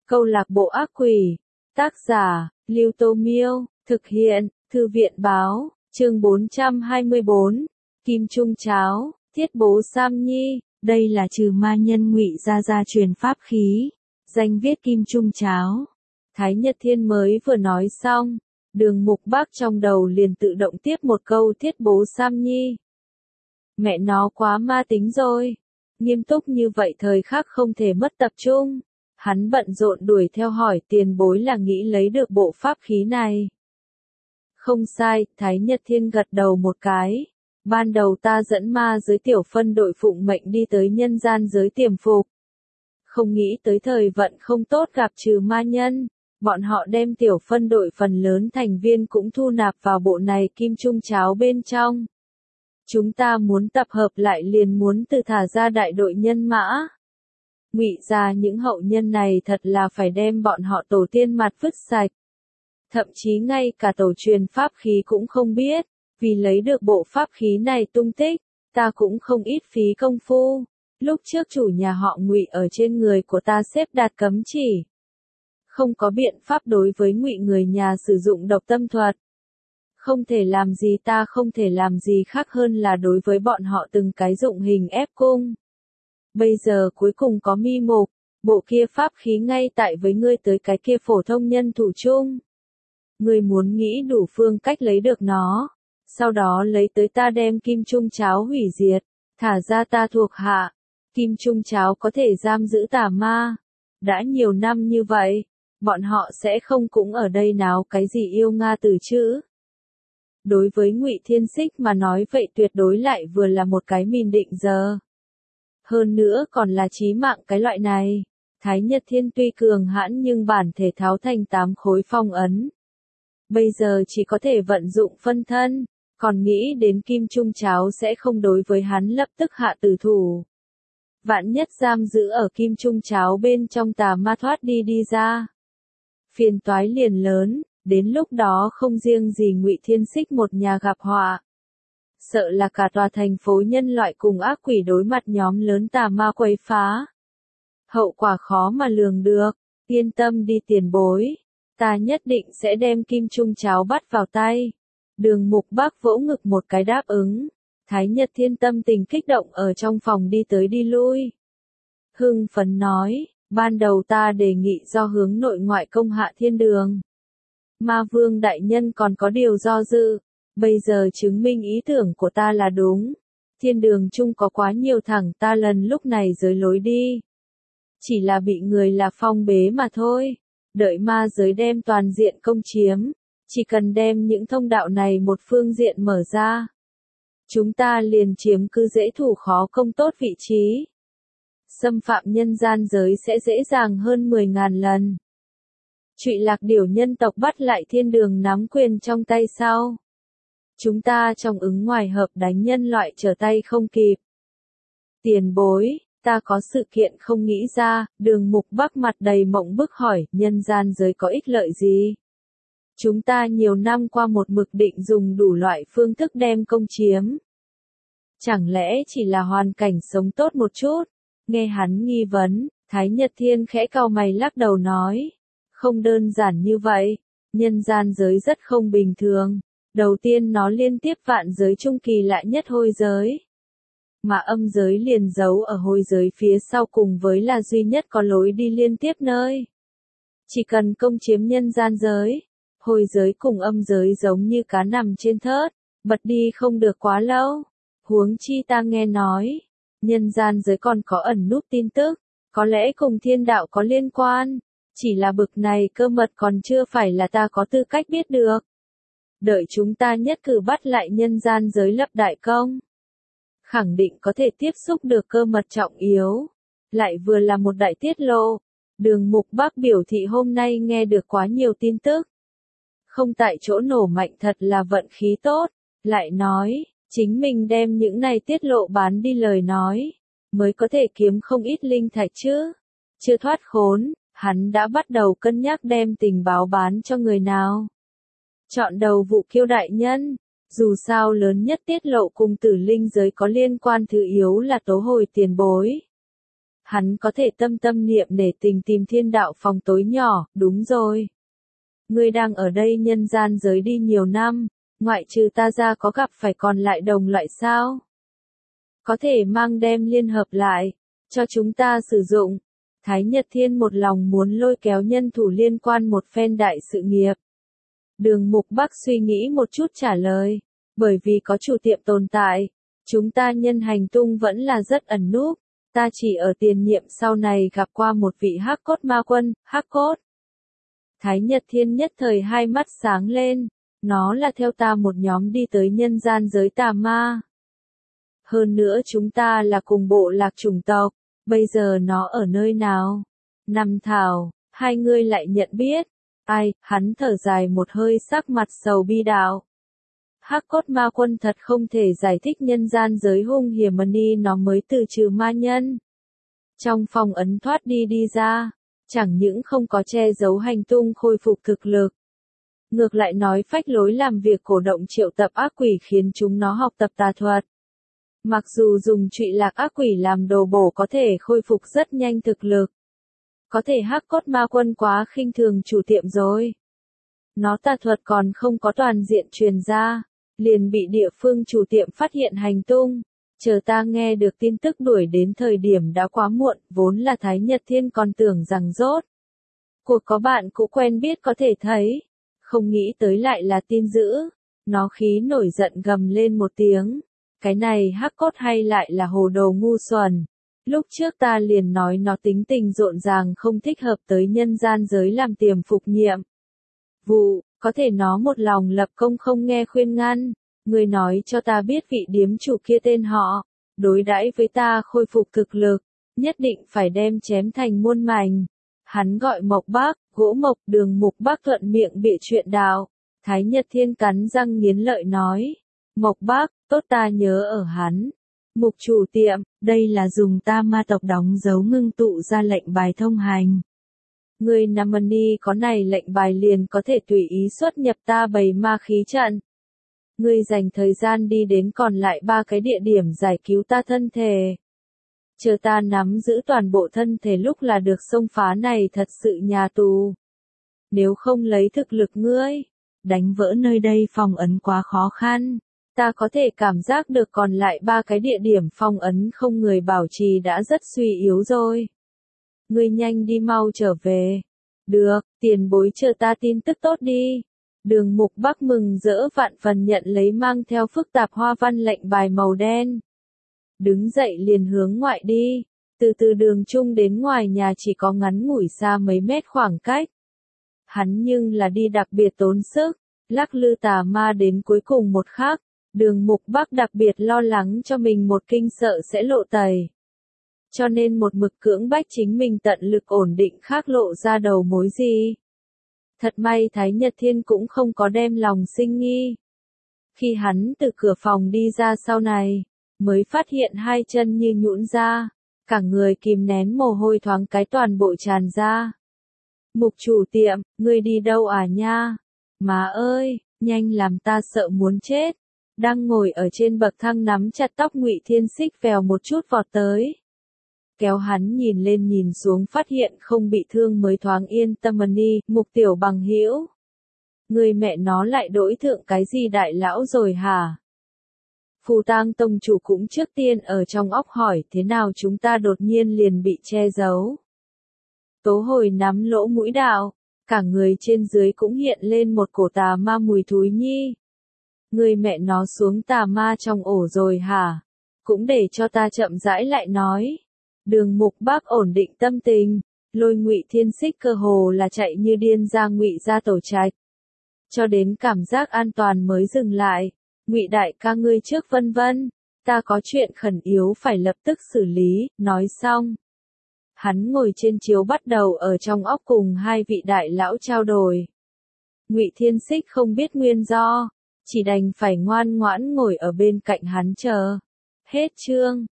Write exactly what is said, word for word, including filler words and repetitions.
Câu lạc bộ ác quỷ. Tác giả, Lưu Tô Miêu. Thực hiện, Thư viện Báo. Chương bốn trăm hai mươi bốn. Kim Trung Cháo. Thiết bố Sam Nhi. Đây là trừ ma nhân Ngụy Gia gia truyền pháp khí. Danh viết Kim Trung Cháo. Thái Nhật Thiên mới vừa nói xong. Đường Mục Bác trong đầu liền tự động tiếp một câu thiết bố Sam Nhi. Mẹ nó quá ma tính rồi. Nghiêm túc như vậy thời khắc không thể mất tập trung. Hắn bận rộn đuổi theo hỏi tiền bối là nghĩ lấy được bộ pháp khí này. Không sai, Thái Nhật Thiên gật đầu một cái. Ban đầu ta dẫn ma giới tiểu phân đội phụng mệnh đi tới nhân gian giới tiềm phục. Không nghĩ tới thời vận không tốt gặp trừ ma nhân. Bọn họ đem tiểu phân đội phần lớn thành viên cũng thu nạp vào bộ này Kim Trung Cháo bên trong. Chúng ta muốn tập hợp lại liền muốn từ thả ra đại đội nhân mã. Ngụy gia những hậu nhân này thật là phải đem bọn họ tổ tiên mặt vứt sạch. Thậm chí ngay cả tổ truyền pháp khí cũng không biết, vì lấy được bộ pháp khí này tung tích, ta cũng không ít phí công phu. Lúc trước chủ nhà họ Ngụy ở trên người của ta xếp đặt cấm chỉ. Không có biện pháp đối với Ngụy người nhà sử dụng độc tâm thuật. Không thể làm gì ta không thể làm gì khác hơn là đối với bọn họ từng cái dụng hình ép cung. Bây giờ cuối cùng có mi mục, bộ kia pháp khí ngay tại với ngươi tới cái kia phổ thông nhân thủ chung. Ngươi muốn nghĩ đủ phương cách lấy được nó, sau đó lấy tới ta đem Kim Trung Cháo hủy diệt, thả ra ta thuộc hạ. Kim Trung Cháo có thể giam giữ tà ma. Đã nhiều năm như vậy, bọn họ sẽ không cũng ở đây náo cái gì yêu Nga từ chữ. Đối với Ngụy Thiên Xích mà nói vậy tuyệt đối lại vừa là một cái mìn định giờ. Hơn nữa còn là chí mạng cái loại này. Thái Nhật Thiên tuy cường hãn nhưng bản thể tháo thành tám khối phong ấn. Bây giờ chỉ có thể vận dụng phân thân, còn nghĩ đến Kim Trung Cháo sẽ không đối với hắn lập tức hạ tử thủ. Vạn nhất giam giữ ở Kim Trung Cháo bên trong tà ma thoát đi đi ra. Phiền toái liền lớn, đến lúc đó không riêng gì Ngụy Thiên Xích một nhà gặp họa. Sợ là cả tòa thành phố nhân loại cùng ác quỷ đối mặt nhóm lớn tà ma quấy phá. Hậu quả khó mà lường được, yên tâm đi tiền bối. Ta nhất định sẽ đem Kim Trung Cháo bắt vào tay. Đường Mục Bác vỗ ngực một cái đáp ứng. Thái Nhật Thiên tâm tình kích động ở trong phòng đi tới đi lui. Hưng phấn nói, ban đầu ta đề nghị do hướng nội ngoại công hạ thiên đường. Ma Vương đại nhân còn có điều do dự. Bây giờ chứng minh ý tưởng của ta là đúng. Thiên đường chung có quá nhiều thẳng ta lần lúc này giới lối đi. Chỉ là bị người là phong bế mà thôi. Đợi ma giới đem toàn diện công chiếm. Chỉ cần đem những thông đạo này một phương diện mở ra. Chúng ta liền chiếm cứ dễ thủ khó công tốt vị trí. Xâm phạm nhân gian giới sẽ dễ dàng hơn mười ngàn lần. Trụy Lạc Điểu nhân tộc bắt lại thiên đường nắm quyền trong tay sau. Chúng ta trong ứng ngoài hợp đánh nhân loại trở tay không kịp. Tiền bối, ta có sự kiện không nghĩ ra, Đường Mục Bác mặt đầy mộng bức hỏi, nhân gian giới có ích lợi gì? Chúng ta nhiều năm qua một mực định dùng đủ loại phương thức đem công chiếm. Chẳng lẽ chỉ là hoàn cảnh sống tốt một chút? Nghe hắn nghi vấn, Thái Nhật Thiên khẽ cau mày lắc đầu nói. Không đơn giản như vậy, nhân gian giới rất không bình thường. Đầu tiên nó liên tiếp vạn giới trung kỳ lại nhất hôi giới. Mà âm giới liền giấu ở hôi giới phía sau cùng với là duy nhất có lối đi liên tiếp nơi. Chỉ cần công chiếm nhân gian giới, hôi giới cùng âm giới giống như cá nằm trên thớt, bật đi không được quá lâu. Huống chi ta nghe nói, nhân gian giới còn có ẩn núp tin tức, có lẽ cùng thiên đạo có liên quan. Chỉ là bực này cơ mật còn chưa phải là ta có tư cách biết được. Đợi chúng ta nhất cử bắt lại nhân gian giới lập đại công. Khẳng định có thể tiếp xúc được cơ mật trọng yếu. Lại vừa là một đại tiết lộ. Đường Mục Bác biểu thị hôm nay nghe được quá nhiều tin tức. Không tại chỗ nổ mạnh thật là vận khí tốt. Lại nói, chính mình đem những này tiết lộ bán đi lời nói. Mới có thể kiếm không ít linh thạch chứ. Chưa thoát khốn, hắn đã bắt đầu cân nhắc đem tình báo bán cho người nào. Chọn đầu vụ Kiêu đại nhân. Dù sao lớn nhất tiết lộ cùng tử linh giới có liên quan thứ yếu là tố hồi tiền bối. Hắn có thể tâm tâm niệm để tình tìm thiên đạo phòng tối nhỏ, đúng rồi. Ngươi đang ở đây nhân gian giới đi nhiều năm, ngoại trừ ta ra có gặp phải còn lại đồng loại sao? Có thể mang đem liên hợp lại, cho chúng ta sử dụng. Thái Nhật Thiên một lòng muốn lôi kéo nhân thủ liên quan một phen đại sự nghiệp. Đường Mục Bắc suy nghĩ một chút trả lời, bởi vì có chủ tiệm tồn tại, chúng ta nhân hành tung vẫn là rất ẩn núp, ta chỉ ở tiền nhiệm sau này gặp qua một vị Hắc Cốt Ma Quân, Hắc Cốt. Thái Nhật Thiên nhất thời hai mắt sáng lên, nó là theo ta một nhóm đi tới nhân gian giới tà ma. Hơn nữa chúng ta là cùng bộ lạc chủng tộc, bây giờ nó ở nơi nào? Năm Thảo, hai ngươi lại nhận biết. Ai, hắn thở dài một hơi sắc mặt sầu bi đạo. Hắc Cốt Ma Quân thật không thể giải thích nhân gian giới hung hiểm ni nó mới từ trừ ma nhân. Trong phòng ấn thoát đi đi ra, chẳng những không có che giấu hành tung khôi phục thực lực. Ngược lại nói phách lối làm việc cổ động triệu tập ác quỷ khiến chúng nó học tập tà thuật. Mặc dù dùng trụy lạc ác quỷ làm đồ bổ có thể khôi phục rất nhanh thực lực. Có thể Hắc Cốt Ma Quân quá khinh thường chủ tiệm rồi. Nó tà thuật còn không có toàn diện truyền ra, liền bị địa phương chủ tiệm phát hiện hành tung. Chờ ta nghe được tin tức đuổi đến thời điểm đã quá muộn, vốn là Thái Nhật Thiên còn tưởng rằng rốt. Cuộc có bạn cũ quen biết có thể thấy, không nghĩ tới lại là tin dữ. Nó khí nổi giận gầm lên một tiếng. Cái này Hắc Cốt hay lại là hồ đồ ngu xuẩn. Lúc trước ta liền nói nó tính tình rộn ràng không thích hợp tới nhân gian giới làm tiềm phục nhiệm. Vụ, có thể nó một lòng lập công không nghe khuyên ngăn. Người nói cho ta biết vị điếm chủ kia tên họ, đối đãi với ta khôi phục thực lực, nhất định phải đem chém thành muôn mảnh. Hắn gọi Mộc Bắc, gỗ mộc. Đường Mục Bắc thuận miệng bịa chuyện đạo. Thái Nhật Thiên cắn răng nghiến lợi nói. Mộc Bắc, tốt ta nhớ ở hắn. Mục chủ tiệm, đây là dùng ta ma tộc đóng dấu ngưng tụ ra lệnh bài thông hành. Người Namani có này lệnh bài liền có thể tùy ý xuất nhập ta bày ma khí trận. Ngươi dành thời gian đi đến còn lại ba cái địa điểm giải cứu ta thân thể. Chờ ta nắm giữ toàn bộ thân thể lúc là được xông phá này thật sự nhà tù. Nếu không lấy thực lực ngươi, đánh vỡ nơi đây phong ấn quá khó khăn. Ta có thể cảm giác được còn lại ba cái địa điểm phong ấn không người bảo trì đã rất suy yếu rồi. Ngươi nhanh đi mau trở về. Được, tiền bối chờ ta tin tức tốt đi. Đường Mục Bắc mừng rỡ vạn phần nhận lấy mang theo phức tạp hoa văn lệnh bài màu đen. Đứng dậy liền hướng ngoại đi. Từ từ đường chung đến ngoài nhà chỉ có ngắn ngủi xa mấy mét khoảng cách. Hắn nhưng là đi đặc biệt tốn sức, lắc lư tà ma đến cuối cùng một khắc. Đường Mục Bắc đặc biệt lo lắng cho mình một kinh sợ sẽ lộ tẩy. Cho nên một mực cưỡng bách chính mình tận lực ổn định khác lộ ra đầu mối gì. Thật may Thái Nhật Thiên cũng không có đem lòng sinh nghi. Khi hắn từ cửa phòng đi ra sau này, mới phát hiện hai chân như nhũn ra, cả người kìm nén mồ hôi thoáng cái toàn bộ tràn ra. Mục chủ tiệm, ngươi đi đâu à nha? Má ơi, nhanh làm ta sợ muốn chết. Đang ngồi ở trên bậc thang nắm chặt tóc Ngụy Thiên Xích vèo một chút vọt tới. Kéo hắn nhìn lên nhìn xuống phát hiện không bị thương mới thoáng yên tâm ni, Mục tiểu bằng hữu. Người mẹ nó lại đổi thượng cái gì đại lão rồi hả? Phù Tang tông chủ cũng trước tiên ở trong óc hỏi thế nào chúng ta đột nhiên liền bị che giấu. Tố Hồi nắm lỗ mũi đạo, cả người trên dưới cũng hiện lên một cổ tà ma mùi thúi nhi. Người mẹ nó xuống tà ma trong ổ rồi hả? Cũng để cho ta chậm rãi lại nói. Đường Mục Bắc ổn định tâm tình, lôi Ngụy Thiên Xích cơ hồ là chạy như điên ra Ngụy ra tổ trạch. Cho đến cảm giác an toàn mới dừng lại. Ngụy đại ca ngươi trước vân vân, ta có chuyện khẩn yếu phải lập tức xử lý, nói xong. Hắn ngồi trên chiếu bắt đầu ở trong óc cùng hai vị đại lão trao đổi. Ngụy Thiên Xích không biết nguyên do, chỉ đành phải ngoan ngoãn ngồi ở bên cạnh hắn chờ. Hết chương.